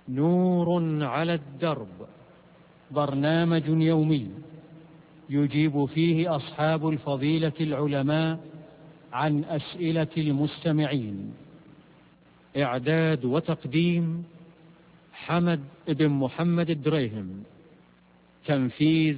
نور على الدرب، برنامج يومي يجيب فيه أصحاب الفضيلة العلماء عن أسئلة المستمعين. إعداد وتقديم حمد بن محمد الدريهم. تنفيذ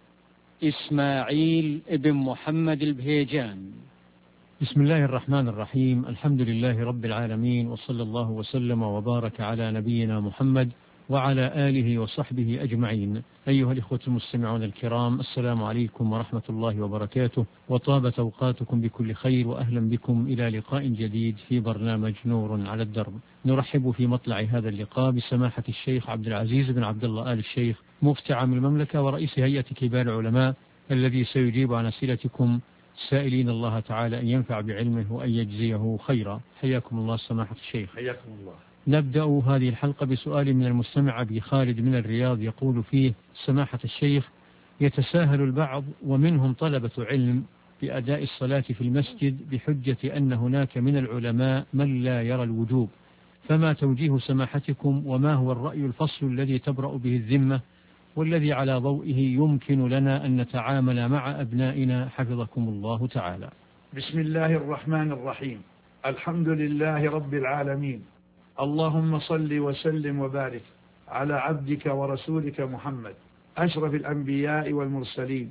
إسماعيل بن محمد البهيجان. بسم الله الرحمن الرحيم. الحمد لله رب العالمين، وصلى الله وسلم وبارك على نبينا محمد وعلى آله وصحبه أجمعين. أيها الإخوة المستمعون الكرام، السلام عليكم ورحمة الله وبركاته، وطابت أوقاتكم بكل خير، وأهلا بكم إلى لقاء جديد في برنامج نور على الدرب. نرحب في مطلع هذا اللقاء بسماحة الشيخ عبد العزيز بن عبد الله آل الشيخ، مفتي عام المملكة ورئيس هيئة كبار العلماء، الذي سيجيب عن أسئلتكم، سائلين الله تعالى أن ينفع بعلمه وأن يجزيه خيرا. حياكم الله سماحة الشيخ. حياكم الله. نبدأ هذه الحلقة بسؤال من المستمع أبي خالد من الرياض، يقول فيه: سماحة الشيخ، يتساهل البعض ومنهم طلبة علم بأداء الصلاة في المسجد بحجة أن هناك من العلماء من لا يرى الوجوب، فما توجيه سماحتكم، وما هو الرأي الفصل الذي تبرأ به الذمة والذي على ضوئه يمكن لنا أن نتعامل مع أبنائنا حفظكم الله تعالى؟ بسم الله الرحمن الرحيم. الحمد لله رب العالمين، اللهم صل وسلم وبارك على عبدك ورسولك محمد أشرف الأنبياء والمرسلين،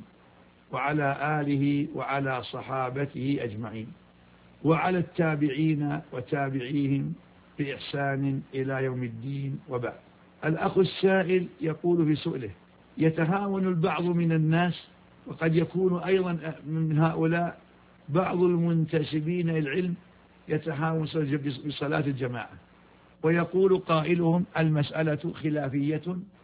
وعلى آله وعلى صحابته أجمعين، وعلى التابعين وتابعيهم بإحسان إلى يوم الدين، وبعد. الأخ السائل يقول في سؤله: يتهاون البعض من الناس، وقد يكون أيضا من هؤلاء بعض المنتسبين إلى العلم يتهاون بصلاة الجماعة، ويقول قائلهم: المسألة خلافية،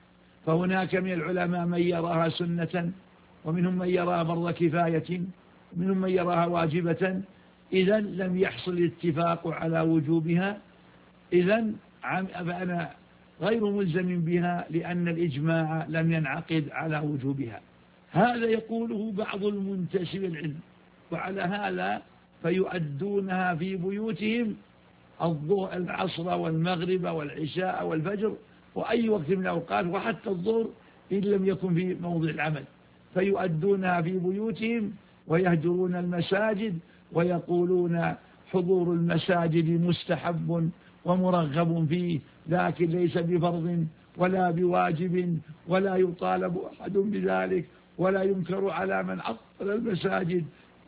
فهناك من العلماء من يراها سنة، ومنهم من يراها فرض كفاية، ومنهم من يراها واجبة، إذا لم يحصل الاتفاق على وجوبها، إذا فأنا غير ملزم بها لأن الإجماع لم ينعقد على وجوبها. هذا يقوله بعض المنتسب العلم، وعلى هذا فيؤدونها في بيوتهم العصر والمغرب والعشاء والفجر وأي وقت من الأوقات، وحتى الظهر إن لم يكن في موضع العمل، فيؤدونها في بيوتهم ويهجرون المساجد، ويقولون حضور المساجد مستحب ومرغب فيه، لكن ليس بفرض ولا بواجب، ولا يطالب أحد بذلك، ولا ينكر على من عطل المساجد،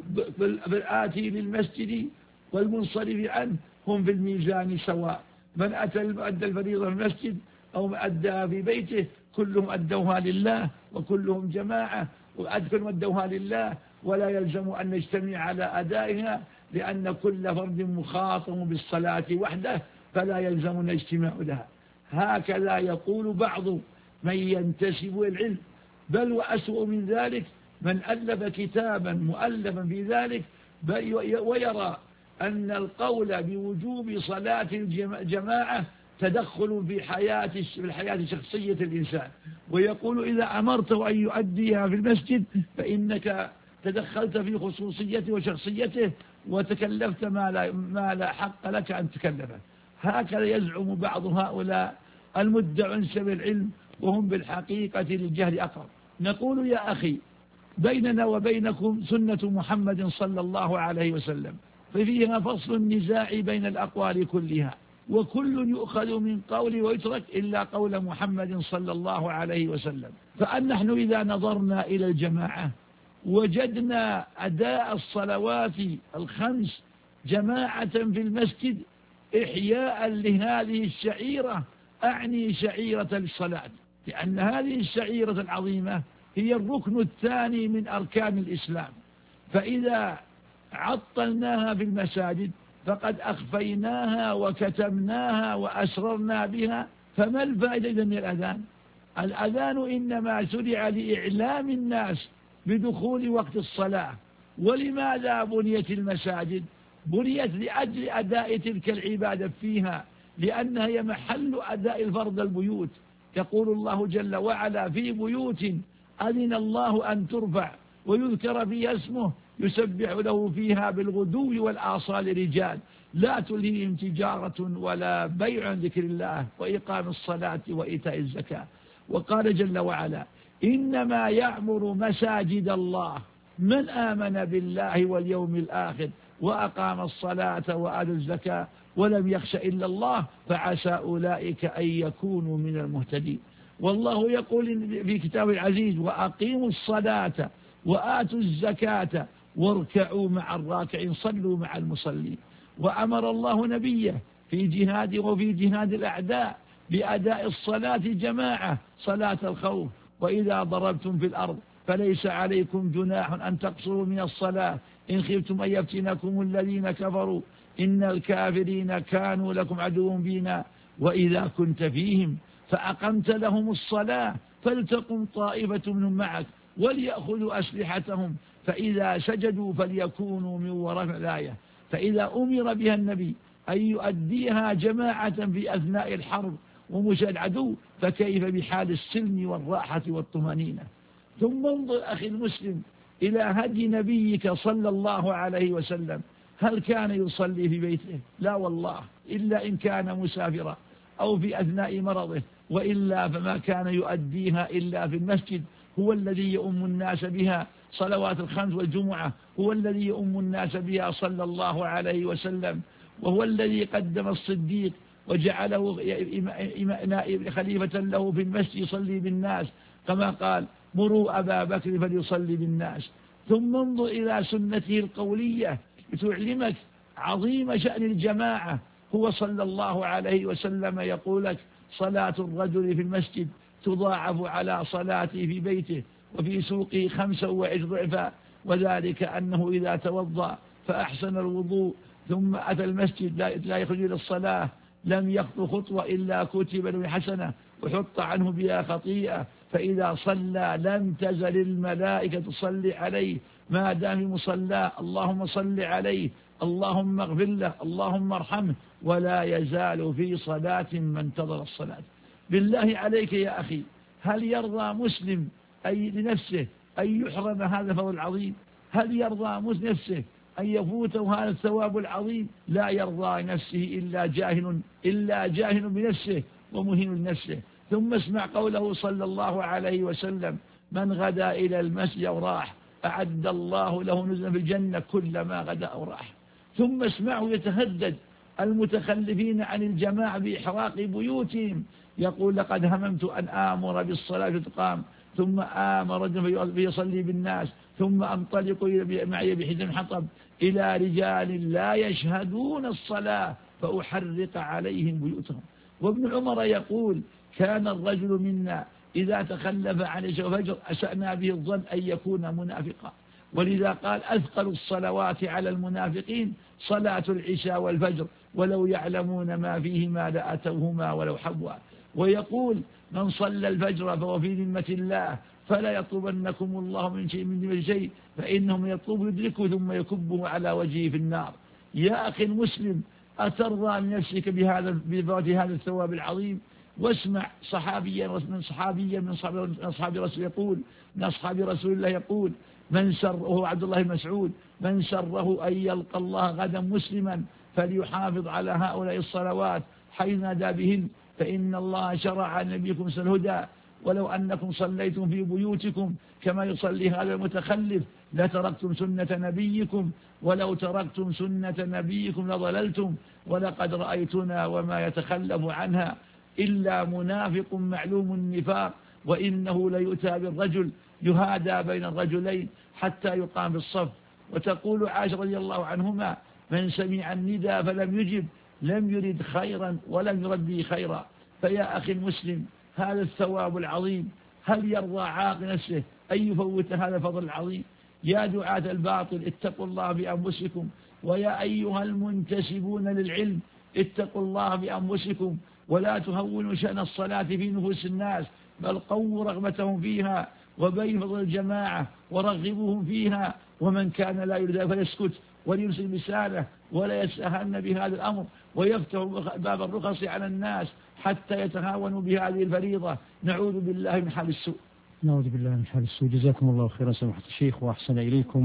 بالآتي للمسجد والمنصرف عنه هم في الميزان سواء، من أدى الفريضة في المسجد أو من أداها في بيته كلهم أدوها لله، وكلهم جماعة وكلهم أدوها لله، ولا يلزم أن نجتمع على أدائها، لأن كل فرد مخاطب بالصلاة وحده، فلا يلزمنا اجتماع لها. هكذا يقول بعض من ينتسب العلم، بل وأسوأ من ذلك من ألف كتابا مؤلفا في ذلك ويرى أن القول بوجوب صلاة الجماعة تدخل في الحياة شخصية الإنسان، ويقول: إذا أمرته أن يؤديها في المسجد فإنك تدخلت في خصوصيته وشخصيته وتكلفت ما لا حق لك أن تكلفه. هكذا يزعم بعض هؤلاء المدعون سبيل العلم، وهم بالحقيقة للجهل أقرب. نقول: يا أخي، بيننا وبينكم سنة محمد صلى الله عليه وسلم، ففيها فصل النزاع بين الأقوال كلها، وكل يؤخذ من قول ويترك إلا قول محمد صلى الله عليه وسلم. فنحن إذا نظرنا إلى الجماعة وجدنا أداء الصلوات الخمس جماعة في المسجد إحياء لهذه الشعيرة، أعني شعيرة الصلاة، لأن هذه الشعيرة العظيمة هي الركن الثاني من أركان الإسلام، فإذا عطلناها في المساجد فقد أخفيناها وكتمناها وأسررنا بها. فما الفائدة من الأذان؟ الأذان إنما شرع لإعلام الناس بدخول وقت الصلاة. ولماذا بنيت المساجد؟ بنيت لأجل أداء تلك العبادة فيها، لأنها هي محل أداء الفرض البيوت. يقول الله جل وعلا: في بيوت أذن الله أن ترفع ويذكر فيها اسمه يسبح له فيها بالغدو والآصال رجال لا تلهيهم تجارة ولا بيع عن ذكر الله وإقام الصلاة وإيتاء الزكاة. وقال جل وعلا: إنما يعمر مساجد الله من آمن بالله واليوم الآخر وأقام الصلاة وآتى الزكاة ولم يخش إلا الله فعسى أولئك أن يكونوا من المهتدين. والله يقول في كتابه العزيز: وأقيموا الصلاة وآتوا الزكاة واركعوا مع الراكعين، صلوا مع المصلين. وأمر الله نبيه في جهاده وفي جهاد الأعداء بأداء الصلاة جماعة، صلاة الخوف: وإذا ضربتم في الأرض فليس عليكم جناح أن تقصروا من الصلاة إن خفتم أن يفتنكم الذين كفروا إن الكافرين كانوا لكم عدو بينا وإذا كنت فيهم فأقمت لهم الصلاة فلتقم طائفة منهم معك وليأخذوا أسلحتهم فإذا سجدوا فليكونوا من وراء الآية. فإذا أمر بها النبي أن يؤديها جماعة في أثناء الحرب ومشاهدة العدو فكيف بحال السلم والراحة والطمأنينة؟ ثم انظر أخي المسلم إلى هدي نبيك صلى الله عليه وسلم. هل كان يصلي في بيته؟ لا والله، إلا إن كان مسافرا أو في أثناء مرضه، وإلا فما كان يؤديها إلا في المسجد. هو الذي يؤم الناس بها صلوات الخمس والجمعة، هو الذي يؤم الناس بها صلى الله عليه وسلم، وهو الذي قدم الصديق وجعله نائب خليفة له في المسجد يصلي بالناس، كما قال: مروا أبا بكر فليصلي بالناس. ثم انظر إلى سنته القولية لتعلمك عظيم شأن الجماعة. هو صلى الله عليه وسلم يقول لك: صلاة الرجل في المسجد تضاعف على صلاته في بيته وفي سوقه 25 ضعفا، وذلك أنه إذا توضأ فأحسن الوضوء ثم أتى المسجد لا يخرج إلى الصلاة لم يخطو خطوة إلا كتب له حسنة وحط عنه بها خطيئة، فإذا صلى لم تزل الملائكة تصلي عليه ما دام في مصلاه: اللهم صل عليه، اللهم اغفر له، اللهم ارحمه، ولا يزال في صلاة ما انتظر الصلاة. بالله عليك يا أخي، هل يرضى مسلم لنفسه أن يحرم هذا الفضل العظيم؟ هل يرضى نفسه أن يفوته هذا الثواب العظيم؟ لا يرضى نفسه إلا جاهل بنفسه ومهين لنفسه. ثم اسمع قوله صلى الله عليه وسلم: من غدا إلى المسجد أو راح أعد الله له نزلا في الجنة كلما غدا أو راح. ثم اسمعه يتهدد المتخلفين عن الجماعة بإحراق بيوتهم، يقول: لقد هممت أن آمر بالصلاة فتقام ثم آمر رجل فيصلي بالناس ثم أنطلق معي بحزم حطب إلى رجال لا يشهدون الصلاة فأحرق عليهم بيوتهم. وابن عمر يقول: كان الرجل منا إذا تخلف عن العشاء والفجر أسأنا به الظن أن يكون منافقا، ولذا قال: أثقل الصلوات على المنافقين صلاة العشاء والفجر ولو يعلمون ما فيهما لأتوهما ولو حبوا. ويقول: من صلى الفجر فهو في ذمة الله فلا يطلبنكم الله من شيء فإنهم يطلب يدركه ثم يكبه على وجهه في النار. يا أخي المسلم، أترضى لنفسك بفوات هذا الثواب العظيم؟ واسمع صحابيا من أصحاب رسول يقول: من أصحاب رسول الله يقول: من سره، وهو عبد الله بن مسعود: من سره أن يلقى الله غدا مسلما فليحافظ على هؤلاء الصلوات حيث نادى بهن، فإن الله شرع نبيكم الهدى، ولو أنكم صليتم في بيوتكم كما يصلي هذا المتخلف لتركتم سنة نبيكم، ولو تركتم سنة نبيكم لضللتم، ولقد رأيتنا وما يتخلف عنها إلا منافق معلوم النفاق، وإنه ليؤتى بالرجل يهادى بين الرجلين حتى يقام في الصف. وتقول عائشة رضي الله عنهما: من سمع الندى فلم يجب لم يرد خيرا ولم يرد به خيرا. فيا أخي المسلم، هذا الثواب العظيم هل يرضى عاقل نفسه أن يفوت هذا الفضل العظيم؟ يا دعاة الباطل اتقوا الله بأنفسكم، ويا أيها المنتسبون للعلم اتقوا الله بأنفسكم، ولا تهونوا شأن الصلاة في نفوس الناس، بل قووا رغبتهم فيها وبين فضل الجماعة ورغبوهم فيها. ومن كان لا يريد فيسكت وليمسك لسانه ولا يتساهلن بهذا الأمر ويفتح باب الرخص على الناس حتى يتهاونوا بهذه الفريضة. نعوذ بالله من حال السوء. نعوذ بالله من حال السوء. جزاكم الله خيرا سماحة الشيخ وأحسن إليكم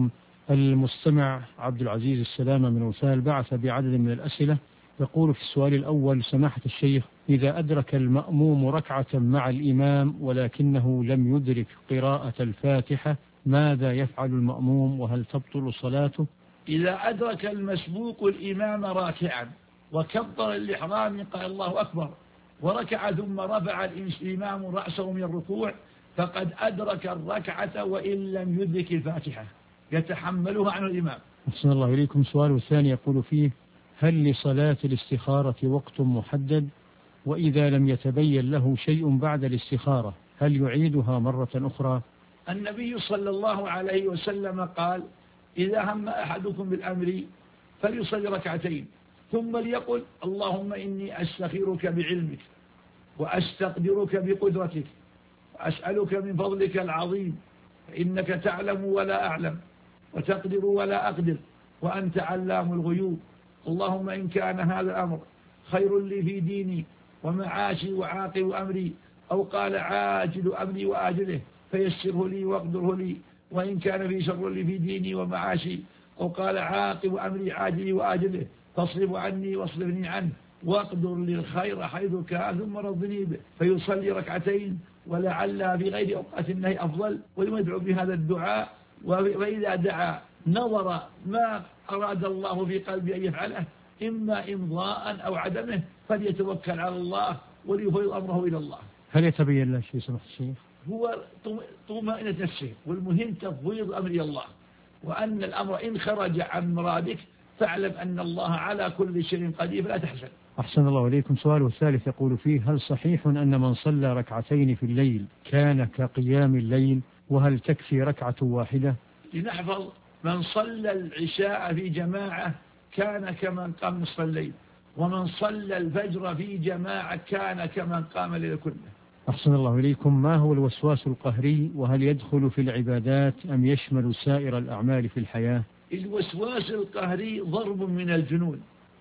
المستمع عبد العزيز السلامة من وسائل بعث بعدد من الأسئلة، يقول في السؤال الأول: سماحة الشيخ، إذا أدرك المأموم ركعة مع الإمام ولكنه لم يدرك قراءة الفاتحة ماذا يفعل المأموم وهل تبطل صلاته؟ إذا أدرك المسبوق الإمام راكعا وكبر الإحرام قال الله أكبر وركع ثم رفع الإمام رأسه من الركوع فقد أدرك الركعة وإن لم يدرك الفاتحة يتحملها عن الإمام. أحسن الله إليكم. سؤال الثاني يقول فيه: هل لصلاة الاستخارة وقت محدد؟ وإذا لم يتبين له شيء بعد الاستخارة هل يعيدها مرة أخرى؟ النبي صلى الله عليه وسلم قال: إذا هم أحدكم بالأمر فليصلي ركعتين ثم ليقل: اللهم إني أستخيرك بعلمك وأستقدرك بقدرتك وأسألك من فضلك العظيم فإنك تعلم ولا أعلم وتقدر ولا أقدر وأنت علام الغيوب. اللهم إن كان هذا الأمر خير لي في ديني ومعاشي وعاقب أمري، أو قال عاجل أمري وآجله، فيسره لي واقدره لي، وإن كان في شر لي في ديني ومعاشي، أو قال عاقب أمري عاجلي وآجله، فاصرف عني واصرفني عنه واقدر لي الخير حيث كان ثم رضني به. فيصلي ركعتين ولعل في غير أوقات النهي أفضل، ويدعو بهذا الدعاء. وإذا دعا نظر ما أراد الله في قلبه أن يفعله إما إمضاء أو عدمه فليتوكل على الله وليفوض أمره إلى الله. هل يتبين له شيء سمح الشيخ؟ هو طمأنينة نفسه، والمهم تفويض أمر إلى الله، وأن الأمر إن خرج عن مرادك فاعلم أن الله على كل شيء قدير فلا تحزن. أحسن الله إليكم. سؤال الثالث يقول فيه: هل صحيح أن من صلى ركعتين في الليل كان كقيام الليل، وهل تكفي ركعة واحدة؟ لنحفظ: من صلى العشاء في جماعة كان كمن قام نصف الليل، ومن صلى الفجر في جماعة كان كمن قام الليل كله. أحسن الله إليكم. ما هو الوسواس القهري، وهل يدخل في العبادات أم يشمل سائر الأعمال في الحياة؟ الوسواس القهري ضرب من الجنون،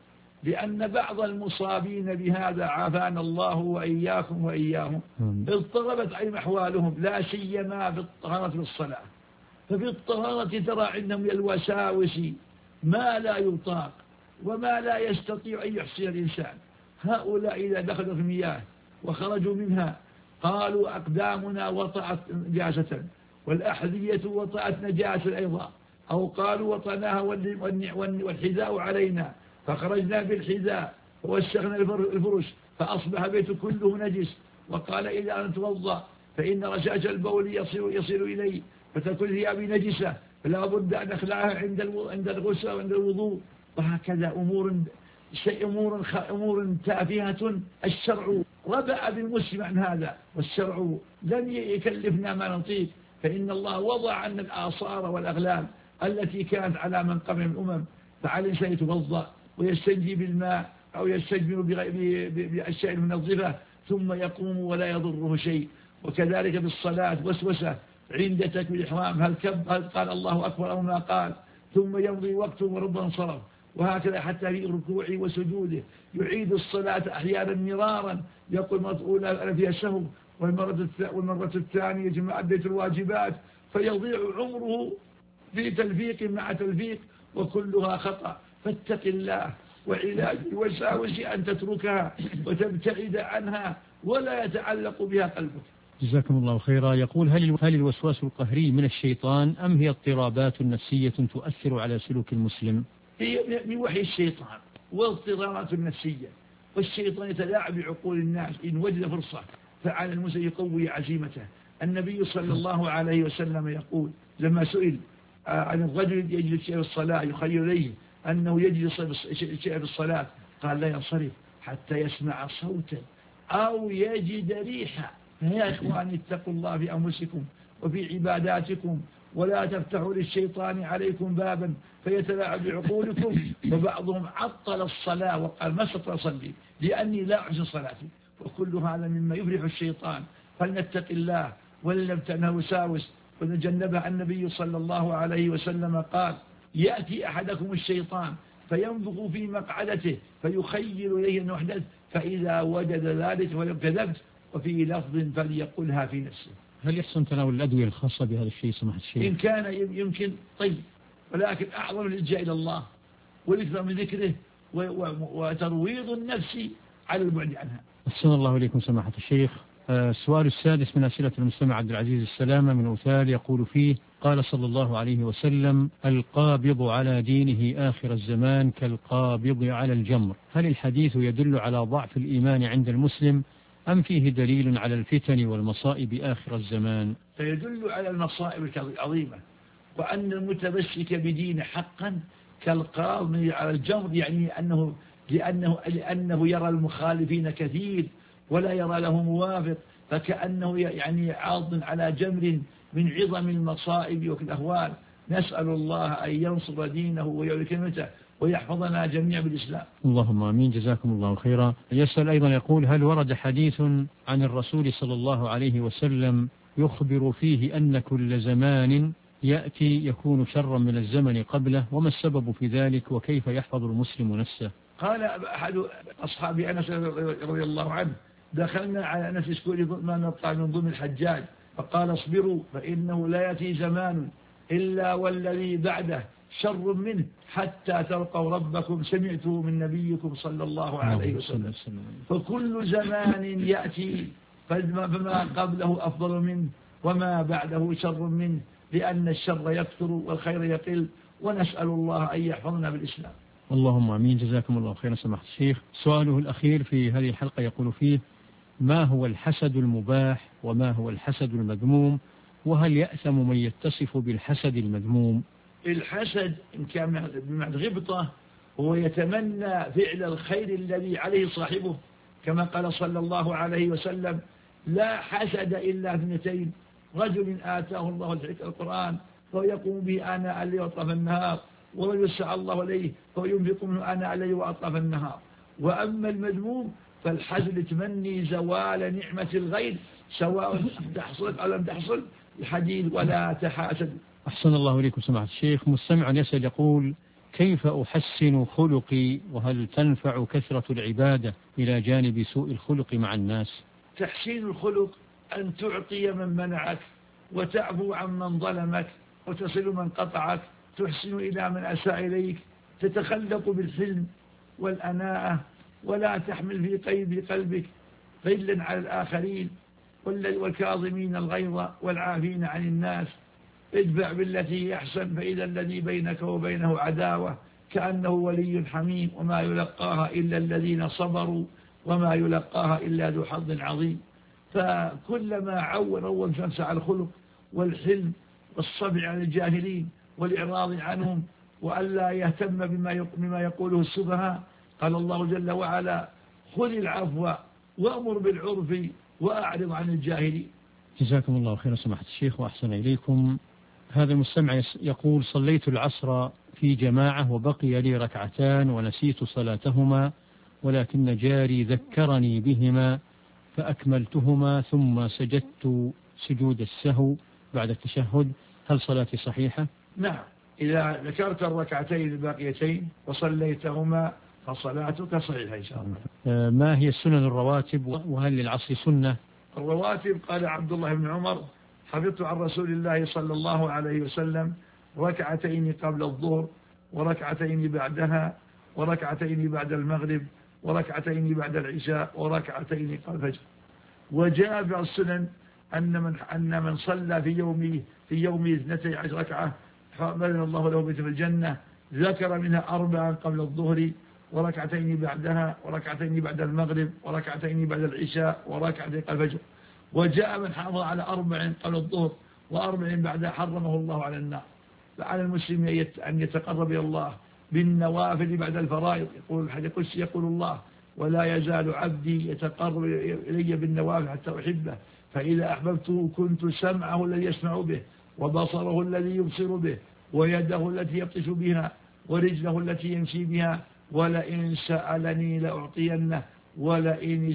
لأن بعض المصابين بهذا عافانا الله وإياكم وإياهم اضطربت عليهم أحوالهم، لا سيما في الطهارة بالصلاة. ففي الطهارة ترى عندهم من الوساوس ما لا يطاق وما لا يستطيع أن يحصي الإنسان. هؤلاء إذا دخلوا في المياه وخرجوا منها قالوا أقدامنا وطأت نجاسة والأحذية وطأت نجاسة أيضا، أو قالوا وطناها والحذاء علينا فخرجنا بالحذاء ووسخنا الفرش فأصبح بيت كله نجس. وقال: إذا أن توضأ فإن رشاش البول يصل إليه فتكون ثيابي نجسة فلا بد أن أخلعها عند الغسل وعند الوضوء. وهكذا أمور تافهة الشرع ربأ بالمسلم عن هذا، والشرع لم يكلفنا ما نطيق، فإن الله وضع عنا الآثار والأغلال التي كانت على من قبل من الأمم. فعلى الإنسان يتوضأ ويستنجي بالماء أو يستجمر بأشياء المنظفة ثم يقوم ولا يضره شيء. وكذلك بالصلاة وسوسة عند تكبير الإحرام، هل قال الله أكبر أو ما قال، ثم يمضي وقته وربما انصرف. وهكذا حتى في ركوعه وسجوده يعيد الصلاة أحيانا مرارا، يقول مسؤول أنا فيها سهو، والمرة الثانية جمع أديت الواجبات، فيضيع عمره في تلفيق مع تلفيق وكلها خطأ. فاتق الله، وعلاج الوساوس أن تتركها وتبتعد عنها ولا يتعلق بها قلبك. جزاكم الله خيرا. يقول: هل الوسواس القهري من الشيطان أم هي اضطرابات نفسية تؤثر على سلوك المسلم؟ هي من وحي الشيطان واضطرابات نفسية، والشيطان يتلاعب بعقول الناس. إن وجد فرصة فعلى المسلم يقوي عزيمته. النبي صلى الله عليه وسلم يقول لما سئل عن الرجل يجلس شيء في الصلاة يخيل إليه أنه يجلس شيء في الصلاة، قال: لا ينصرف حتى يسمع صوتا أو يجد ريحا. يا إخواني اتقوا الله في أنفسكم وفي عباداتكم، ولا تفتحوا للشيطان عليكم بابا فيتلاعب بعقولكم. وبعضهم عطل الصلاة وقال: ما استطيع أصلي لأني لا أحسن صلاتي. وكل هذا مما يفرح الشيطان. فلنتق الله ولنبتنه وساوس ونجنبها. النبي صلى الله عليه وسلم قال: يأتي أحدكم الشيطان فينفخ في مقعدته فيخيل إليه أنه أحدث، فإذا وجد ذلك فكذبت، وفي لفظ فليقلها في نفسه. هل يحسن تناول الأدوية الخاصة بهذا الشيء سماحة الشيخ؟ إن كان يمكن طيب، ولكن أعظم الإلجاء إلى الله والإكثار من ذكره وترويض النفس على البعد عنها. أحسن الله إليكم سماحة الشيخ. السؤال السادس من أسئلة المستمع عبد العزيز السلامة من أوثال يقول فيه: قال صلى الله عليه وسلم: القابض على دينه آخر الزمان كالقابض على الجمر. هل الحديث يدل على ضعف الإيمان عند المسلم أم فيه دليل على الفتن والمصائب آخر الزمان؟ فيدل على المصائب العظيمة، وأن المتمسك بدين حقا كالقابض على الجمر، يعني لأنه يرى المخالفين كثير ولا يرى له موافق، فكأنه يعني عاض على جمر من عظم المصائب والأهوال. نسأل الله أن ينصر دينه ويعلي كلمته ويحفظنا جميعا بالإسلام. اللهم آمين، جزاكم الله خيرا. يسأل أيضا يقول: هل ورد حديث عن الرسول صلى الله عليه وسلم يخبر فيه أن كل زمان يأتي يكون شرا من الزمن قبله، وما السبب في ذلك وكيف يحفظ المسلم نفسه؟ قال أحد أصحاب أنس رضي الله عنه: دخلنا على أنس يسكن ما نطلع من ضمن الحجاج فقال: اصبروا فإنه لا يأتي زمان إلا والذي بعده شر منه حتى تلقوا ربكم سمعته من نبيكم صلى الله عليه وسلم. فكل زمان يأتي فما قبله أفضل منه وما بعده شر منه، لأن الشر يكثر والخير يقل، ونسأل الله أن يحفظنا بالإسلام. اللهم آمين، جزاكم الله خيرا سماحة الشيخ. سؤاله الأخير في هذه الحلقة يقول فيه: ما هو الحسد المباح وما هو الحسد المذموم، وهل يأثم من يتصف بالحسد المذموم؟ الحسد إن كان بمعنى غبطة هو يتمنى فعل الخير الذي عليه صاحبه، كما قال صلى الله عليه وسلم: لا حسد إلا اثنتين: رجل آتاه الله القرآن فهو يقوم به آناء الليل وأطراف النهار، ورجل سعى الله عليه فهو ينفق منه آناء الليل وأطراف النهار. وأما المذموم فالحسد تمني زوال نعمة الغير سواء تحصل أو لم تحصل، الحديث ولا تحاسد. أحسن الله إليكم سماحة الشيخ. مستمع يسأل يقول: كيف أحسن خلقي، وهل تنفع كثرة العبادة إلى جانب سوء الخلق مع الناس؟ تحسين الخلق أن تعطي من منعك، وتعفو عن من ظلمك، وتصل من قطعك، تحسن إلى من أساء إليك، تتخلق بالحلم والأناءة، ولا تحمل في قيد قلبك غلا على الآخرين، والكاظمين الغيظ والعافين عن الناس. ادفع بالتي أحسن فإذا الذي بينك وبينه عداوة كأنه ولي حميم، وما يلقاها إلا الذين صبروا وما يلقاها إلا ذو حظ عظيم. فكلما عون شمس على الخلق والحلم والصبر عن الجاهلين والإعراض عنهم، وألا يهتم بما يقوله السفهاء. قال الله جل وعلا: خذ العفو وأمر بالعرف وأعرض عن الجاهلين. جزاكم الله خيرا سماحة الشيخ وأحسن إليكم. هذا المستمع يقول: صليت العصر في جماعة وبقي لي ركعتان ونسيت صلاتهما، ولكن جاري ذكرني بهما فأكملتهما ثم سجدت سجود السهو بعد التشهد، هل صلاتي صحيحة؟ نعم، إذا ذكرت الركعتين الباقيتين وصليتهما فصلاتك صحيحة إن شاء الله. ما هي السنن الرواتب، وهل للعصر سنة؟ الرواتب قال عبد الله بن عمر: حفظت عن رسول الله صلى الله عليه وسلم ركعتين قبل الظهر وركعتين بعدها وركعتين بعد المغرب وركعتين بعد العشاء وركعتين قبل الفجر. وجاء في السنن أن من صلى في يومه 12 ركعة بنى الله له بيتا في الجنة، ذكر منها 4 قبل الظهر وركعتين بعدها وركعتين بعد المغرب وركعتين بعد العشاء وركعتين قبل الفجر. وجاء من حافظ على 4 قبل الظهر و4 بعدها حرمه الله على النار. فعلى المسلم أن يتقرب إلى الله بالنوافل بعد الفرائض. يقول الحديث القدسي: يقول الله: ولا يزال عبدي يتقرب إلي بالنوافل حتى أحبه، فإذا أحببته كنت سمعه الذي يسمع به وبصره الذي يبصر به ويده التي يبطش بها ورجله التي يمشي بها، ولئن سألني لأعطينه ولئن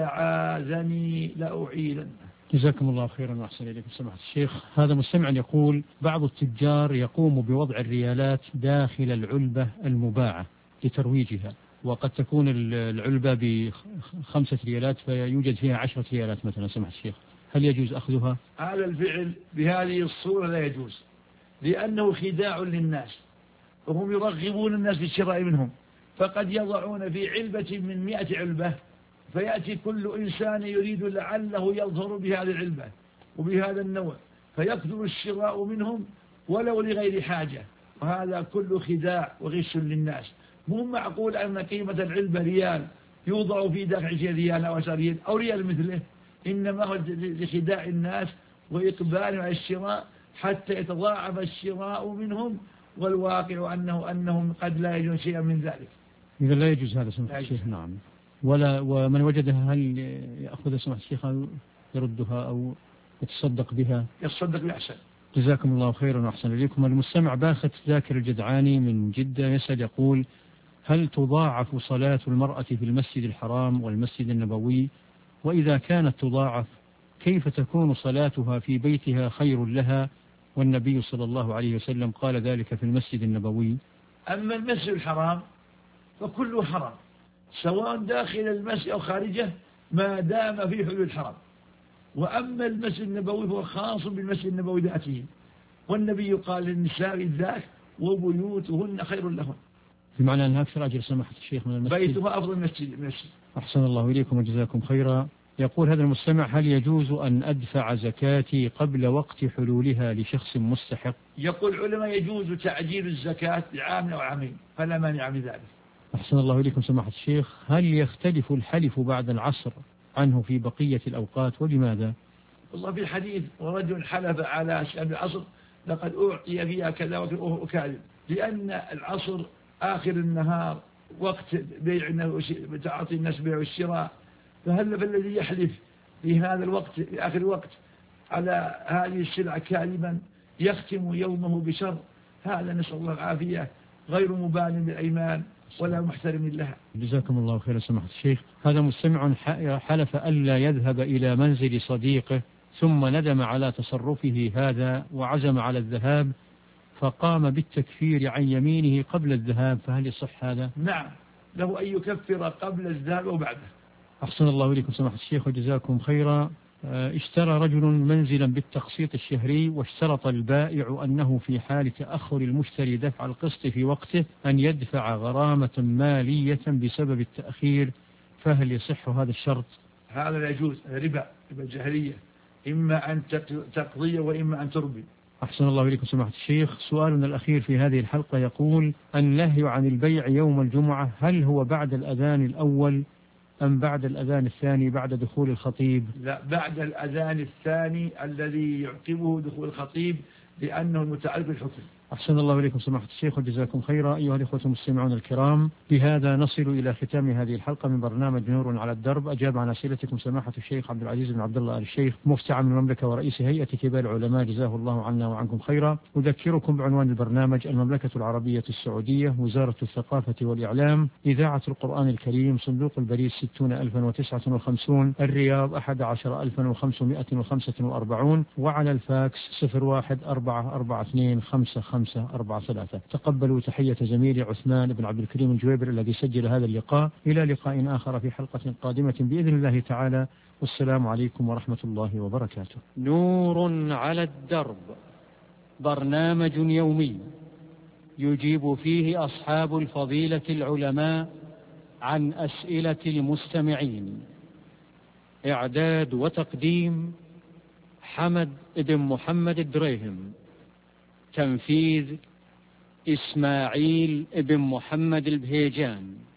استعاذني لأعيذنه. جزاكم الله خيرا وأحسن إليكم سماحة الشيخ. هذا مستمع يقول: بعض التجار يقوم بوضع الريالات داخل العلبة المباعة لترويجها، وقد تكون العلبة ب5 ريالات فيوجد فيها 10 ريالات مثلا سماحة الشيخ، هل يجوز أخذها؟ هذا الفعل بهذه الصورة لا يجوز، لأنه خداع للناس، وهم يرغبون الناس بالشراء منهم، فقد يضعون في علبة من 100 علبة، فيأتي كل إنسان يريد لعله يظهر بهذه العلبة وبهذا النوع، فيكثر الشراء منهم ولو لغير حاجة، وهذا كله خداع وغش للناس. مو معقول أن قيمة العلبة ريال يوضع في داخل 20 ريال أو 10 ريال أو ريال مثله، إنما هو لخداع الناس وإقبالهم على الشراء حتى يتضاعف الشراء منهم، والواقع أنهم قد لا يجدون شيئا من ذلك. إذا لا يجوز هذا سماحة الشيخ. نعم. ومن وجدها هل يأخذ سماحة الشيخ أو يردها أو يتصدق بها؟ يتصدق بأحسن. جزاكم الله خيرا وأحسن إليكم. المستمع باخت ذاكر الجدعاني من جدة يسأل يقول: هل تضاعف صلاة المرأة في المسجد الحرام والمسجد النبوي؟ وإذا كانت تضاعف كيف تكون صلاتها في بيتها خير لها؟ والنبي صلى الله عليه وسلم قال ذلك في المسجد النبوي. أما المسجد الحرام فكله حرام، سواء داخل المسجد أو خارجه، ما دام في حدود الحرام. وأما المسجد النبوي فهو خاص بالمسجد النبوي ذاته، والنبي قال للنساء ذاك وبيوتهن خير لهن، بمعنى أنها أكثر أجر سماحة الشيخ من المسجد. بيتها أفضل المسجد. أحسن الله إليكم وجزاكم خيرا. يقول هذا المستمع: هل يجوز أن أدفع زكاتي قبل وقت حلولها لشخص مستحق؟ يقول العلماء يجوز تعجيل الزكاة لعام أو عامين، فلا مانع من ذلك. أحسن الله إليكم سماحة الشيخ. هل يختلف الحلف بعد العصر عنه في بقية الأوقات ولماذا؟ والله في الحديث: ورجل حلف على شأن العصر لقد أعطي فيها كذا وكذا، لأن العصر آخر النهار وقت بيع تعاطي الناس بيع والشراء، فهل فالذي يحلف في هذا الوقت في آخر الوقت على هذه السلعة كاذبا يختم يومه بشر، هذا نسأل الله العافية، غير مبال بالأيمان ولا محترم لها. جزاكم الله خير سماحة الشيخ. هذا مستمع حلف ألا يذهب إلى منزل صديقه، ثم ندم على تصرفه هذا وعزم على الذهاب، فقام بالتكفير عن يمينه قبل الذهاب، فهل يصح هذا؟ نعم، له أن يكفر قبل الذهاب وبعده. أحسن الله إليكم سماحة الشيخ وجزاكم خيرا. اشترى رجل منزلا بالتقسيط الشهري، واشترط البائع أنه في حال تأخر المشتري دفع القسط في وقته أن يدفع غرامة مالية بسبب التأخير، فهل يصح هذا الشرط؟ هذا لا يجوز، ربا الجاهلية، إما أن تقضي وإما أن تربي. أحسن الله إليكم سماحة الشيخ. سؤالنا الأخير في هذه الحلقة يقول: النهي عن البيع يوم الجمعة هل هو بعد الأذان الأول أم بعد الأذان الثاني بعد دخول الخطيب؟ لا، بعد الأذان الثاني الذي يعقبه دخول الخطيب، لأنه متعلق بالحكم. أحسن الله إليكم سماحة الشيخ وجزاكم خيرا. أيها الإخوة المستمعون الكرام، بهذا نصل إلى ختام هذه الحلقة من برنامج نور على الدرب. أجاب عن أسئلتكم سماحة الشيخ عبد العزيز بن عبد الله آل الشيخ، مفتي عام المملكة ورئيس هيئة كبار العلماء، جزاه الله عنا وعنكم خيرا. أذكركم بعنوان البرنامج: المملكة العربية السعودية، وزارة الثقافة والإعلام، إذاعة القرآن الكريم، صندوق البريد 60,059، الرياض 11,545، وعلى الفاكس 0144255543. تقبلوا تحية زميلي عثمان بن عبد الكريم الجويبر الذي سجل هذا اللقاء. إلى لقاء آخر في حلقة قادمة بإذن الله تعالى، والسلام عليكم ورحمة الله وبركاته. نور على الدرب، برنامج يومي يجيب فيه أصحاب الفضيلة العلماء عن أسئلة المستمعين. إعداد وتقديم حمد بن محمد الدريهم. تنفيذ إسماعيل بن محمد البهيجان.